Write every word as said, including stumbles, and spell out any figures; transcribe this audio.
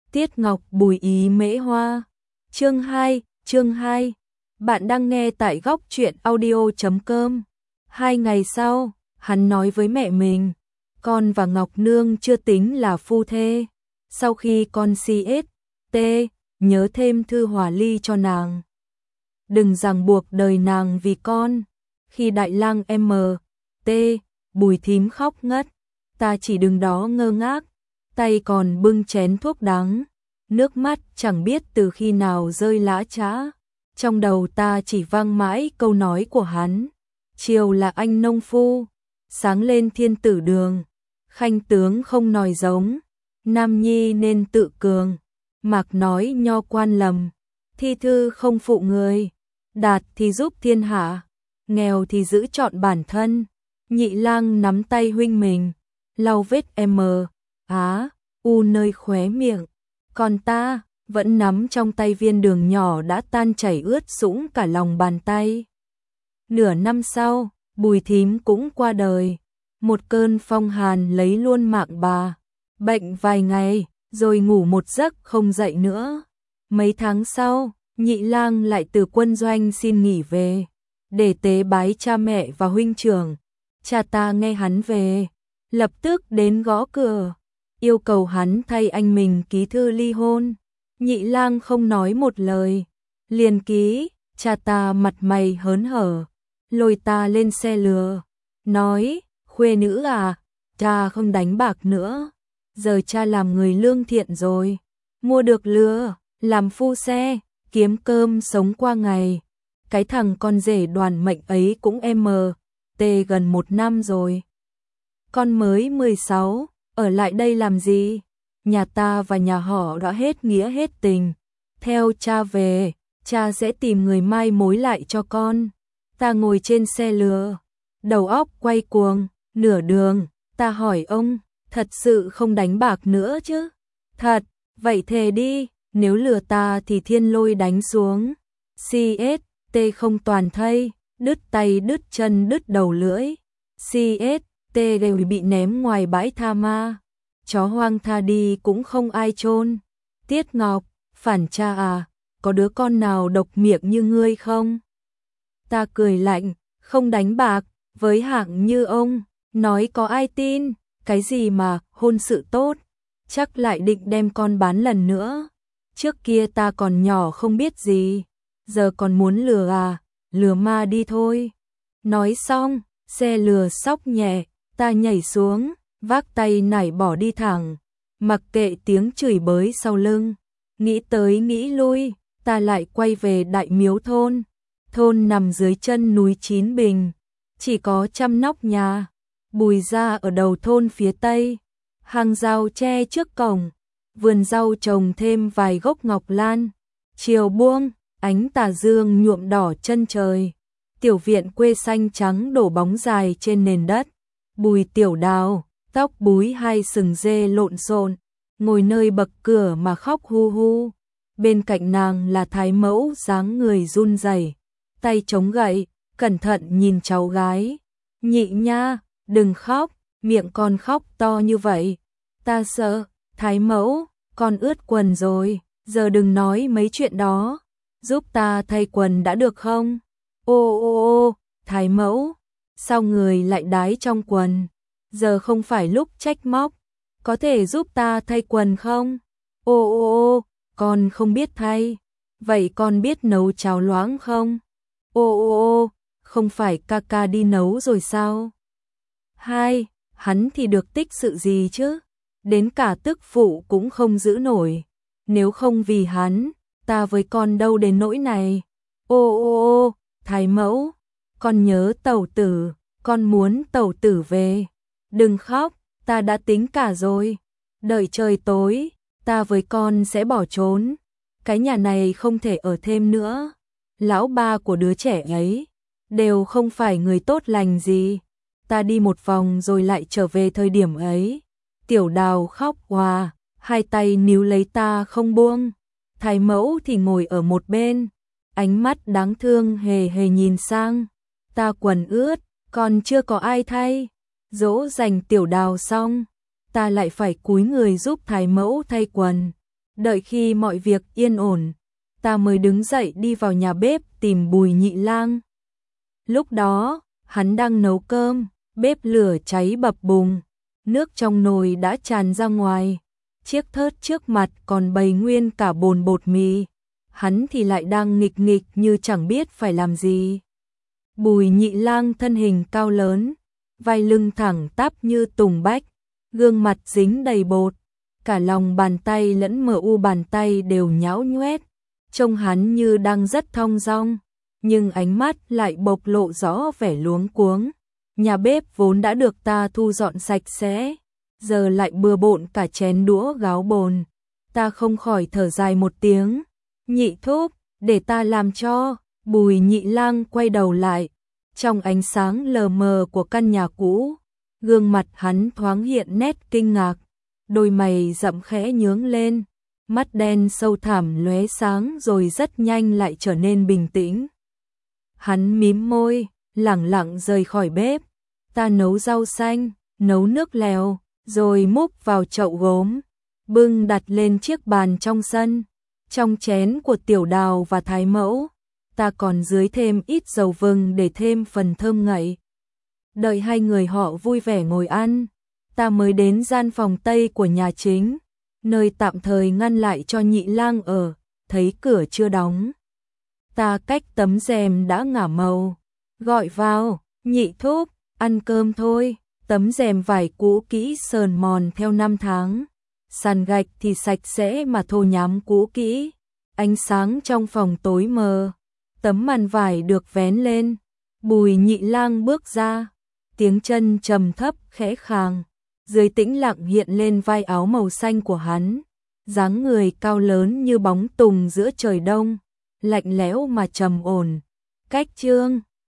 Tiết Ngọc Bùi ý mễ hoa. Chương hai, chương hai. Bạn đang nghe tại góc truyện audio chấm com. Hai ngày sau, hắn nói với mẹ mình, con và Ngọc Nương chưa tính là phu thê. Sau khi con xê ét tê, nhớ thêm thư hòa ly cho nàng. Đừng ràng buộc đời nàng vì con. Khi đại lang em tê, Bùi thím khóc ngất. Ta chỉ đứng đó ngơ ngác, tay còn bưng chén thuốc đắng. Nước mắt chẳng biết từ khi nào rơi lã chã. Trong đầu ta chỉ vang mãi câu nói của hắn. Chiều là anh nông phu, sáng lên thiên tử đường. Khanh tướng không nói giống, nam nhi nên tự cường. Mạc nói nho quan lầm, thi thư không phụ người. Đạt thì giúp thiên hạ, nghèo thì giữ chọn bản thân. Nhị lang nắm tay huynh mình, lau vết M, á, u nơi khóe miệng. Còn ta, vẫn nắm trong tay viên đường nhỏ đã tan chảy ướt sũng cả lòng bàn tay. Nửa năm sau, Bùi thím cũng qua đời. Một cơn phong hàn lấy luôn mạng bà. Bệnh vài ngày, rồi ngủ một giấc không dậy nữa. Mấy tháng sau, nhị lang lại từ quân doanh xin nghỉ về, để tế bái cha mẹ và huynh trưởng. Cha ta nghe hắn về, lập tức đến gõ cửa, yêu cầu hắn thay anh mình ký thư ly hôn. Nhị lang không nói một lời, liền ký. Cha ta mặt mày hớn hở, lôi ta lên xe lừa, nói, khuê nữ à, cha không đánh bạc nữa, giờ cha làm người lương thiện rồi, mua được lừa, làm phu xe, kiếm cơm sống qua ngày. Cái thằng con rể đoàn mệnh ấy cũng em tê gần một năm rồi. Con mới mười sáu, ở lại đây làm gì? Nhà ta và nhà họ đã hết nghĩa hết tình. Theo cha về, cha sẽ tìm người mai mối lại cho con. Ta ngồi trên xe lừa, đầu óc quay cuồng. Nửa đường, ta hỏi ông, thật sự không đánh bạc nữa chứ? Thật, vậy thề đi, nếu lừa ta thì thiên lôi đánh xuống. xê ét tê không toàn thây, đứt tay đứt chân đứt đầu lưỡi. xê ét tê đều bị ném ngoài bãi tha ma. Chó hoang tha đi cũng không ai chôn. Tiết Ngọc, phản cha à, có đứa con nào độc miệng như ngươi không? Ta cười lạnh, không đánh bạc, với hạng như ông, nói có ai tin, cái gì mà hôn sự tốt, chắc lại định đem con bán lần nữa. Trước kia ta còn nhỏ không biết gì, giờ còn muốn lừa à, lừa ma đi thôi. Nói xong, xe lừa xóc nhẹ, ta nhảy xuống, vác tay nảy bỏ đi thẳng, mặc kệ tiếng chửi bới sau lưng. Nghĩ tới nghĩ lui, ta lại quay về Đại Miếu thôn. Thôn nằm dưới chân núi Chín Bình, chỉ có trăm nóc nhà. Bùi gia ở đầu thôn phía tây, hàng rào tre trước cổng, vườn rau trồng thêm vài gốc ngọc lan. Chiều buông, ánh tà dương nhuộm đỏ chân trời. Tiểu viện quê xanh trắng đổ bóng dài trên nền đất. Bùi Tiểu Đào, tóc búi hai sừng dê lộn xộn, ngồi nơi bậc cửa mà khóc hu hu. Bên cạnh nàng là thái mẫu dáng người run rẩy, tay chống gậy, cẩn thận nhìn cháu gái. Nhị nha, đừng khóc, miệng con khóc to như vậy. Ta sợ, thái mẫu, con ướt quần rồi, giờ đừng nói mấy chuyện đó. Giúp ta thay quần đã được không? Ô ô ô, thái mẫu, sao người lại đái trong quần? Giờ không phải lúc trách móc, có thể giúp ta thay quần không? Ô ô ô, con không biết thay, vậy con biết nấu cháo loãng không? Ô ô ô, không phải ca ca đi nấu rồi sao? Hai, hắn thì được tích sự gì chứ? Đến cả tức phụ cũng không giữ nổi. Nếu không vì hắn, ta với con đâu đến nỗi này. Ô ô ô, thái mẫu, con nhớ tẩu tử, con muốn tẩu tử về. Đừng khóc, ta đã tính cả rồi. Đợi trời tối, ta với con sẽ bỏ trốn. Cái nhà này không thể ở thêm nữa. Lão ba của đứa trẻ ấy đều không phải người tốt lành gì. Ta đi một vòng rồi lại trở về thời điểm ấy. Tiểu Đào khóc òa, hai tay níu lấy ta không buông. Thái mẫu thì ngồi ở một bên, ánh mắt đáng thương hề hề nhìn sang. Ta quần ướt, còn chưa có ai thay. Dỗ dành Tiểu Đào xong, ta lại phải cúi người giúp thái mẫu thay quần. Đợi khi mọi việc yên ổn, ta mới đứng dậy đi vào nhà bếp tìm Bùi Nhị Lang. Lúc đó, hắn đang nấu cơm, bếp lửa cháy bập bùng, nước trong nồi đã tràn ra ngoài, chiếc thớt trước mặt còn bày nguyên cả bồn bột mì, hắn thì lại đang nghịch nghịch như chẳng biết phải làm gì. Bùi Nhị Lang thân hình cao lớn, vai lưng thẳng tắp như tùng bách, gương mặt dính đầy bột, cả lòng bàn tay lẫn mờ u bàn tay đều nhão nhoét, trông hắn như đang rất thong dong, nhưng ánh mắt lại bộc lộ rõ vẻ luống cuống. Nhà bếp vốn đã được ta thu dọn sạch sẽ, giờ lại bừa bộn cả chén đũa gáo bồn, ta không khỏi thở dài một tiếng. Nhị thúc, để ta làm cho. Bùi Nhị Lang quay đầu lại, trong ánh sáng lờ mờ của căn nhà cũ, gương mặt hắn thoáng hiện nét kinh ngạc, đôi mày rậm khẽ nhướng lên, mắt đen sâu thẳm lóe sáng rồi rất nhanh lại trở nên bình tĩnh. Hắn mím môi, lẳng lặng rời khỏi bếp. Ta nấu rau xanh, nấu nước lèo, rồi múc vào chậu gốm, bưng đặt lên chiếc bàn trong sân. Trong chén của Tiểu Đào và Thái Mẫu, ta còn dưới thêm ít dầu vừng để thêm phần thơm ngậy. Đợi hai người họ vui vẻ ngồi ăn, ta mới đến gian phòng Tây của nhà chính, nơi tạm thời ngăn lại cho Nhị Lang ở, thấy cửa chưa đóng. Ta cách tấm rèm đã ngả màu, gọi vào, Nhị thúc, ăn cơm thôi. Tấm rèm vải cũ kỹ sờn mòn theo năm tháng, sàn gạch thì sạch sẽ mà thô nhám cũ kỹ, ánh sáng trong phòng tối mờ, tấm màn vải được vén lên, Bùi Nhị Lang bước ra, tiếng chân trầm thấp khẽ khàng, dưới tĩnh lặng hiện lên vai áo màu xanh của hắn, dáng người cao lớn như bóng tùng giữa trời đông, lạnh lẽo mà trầm ổn. Cách Chương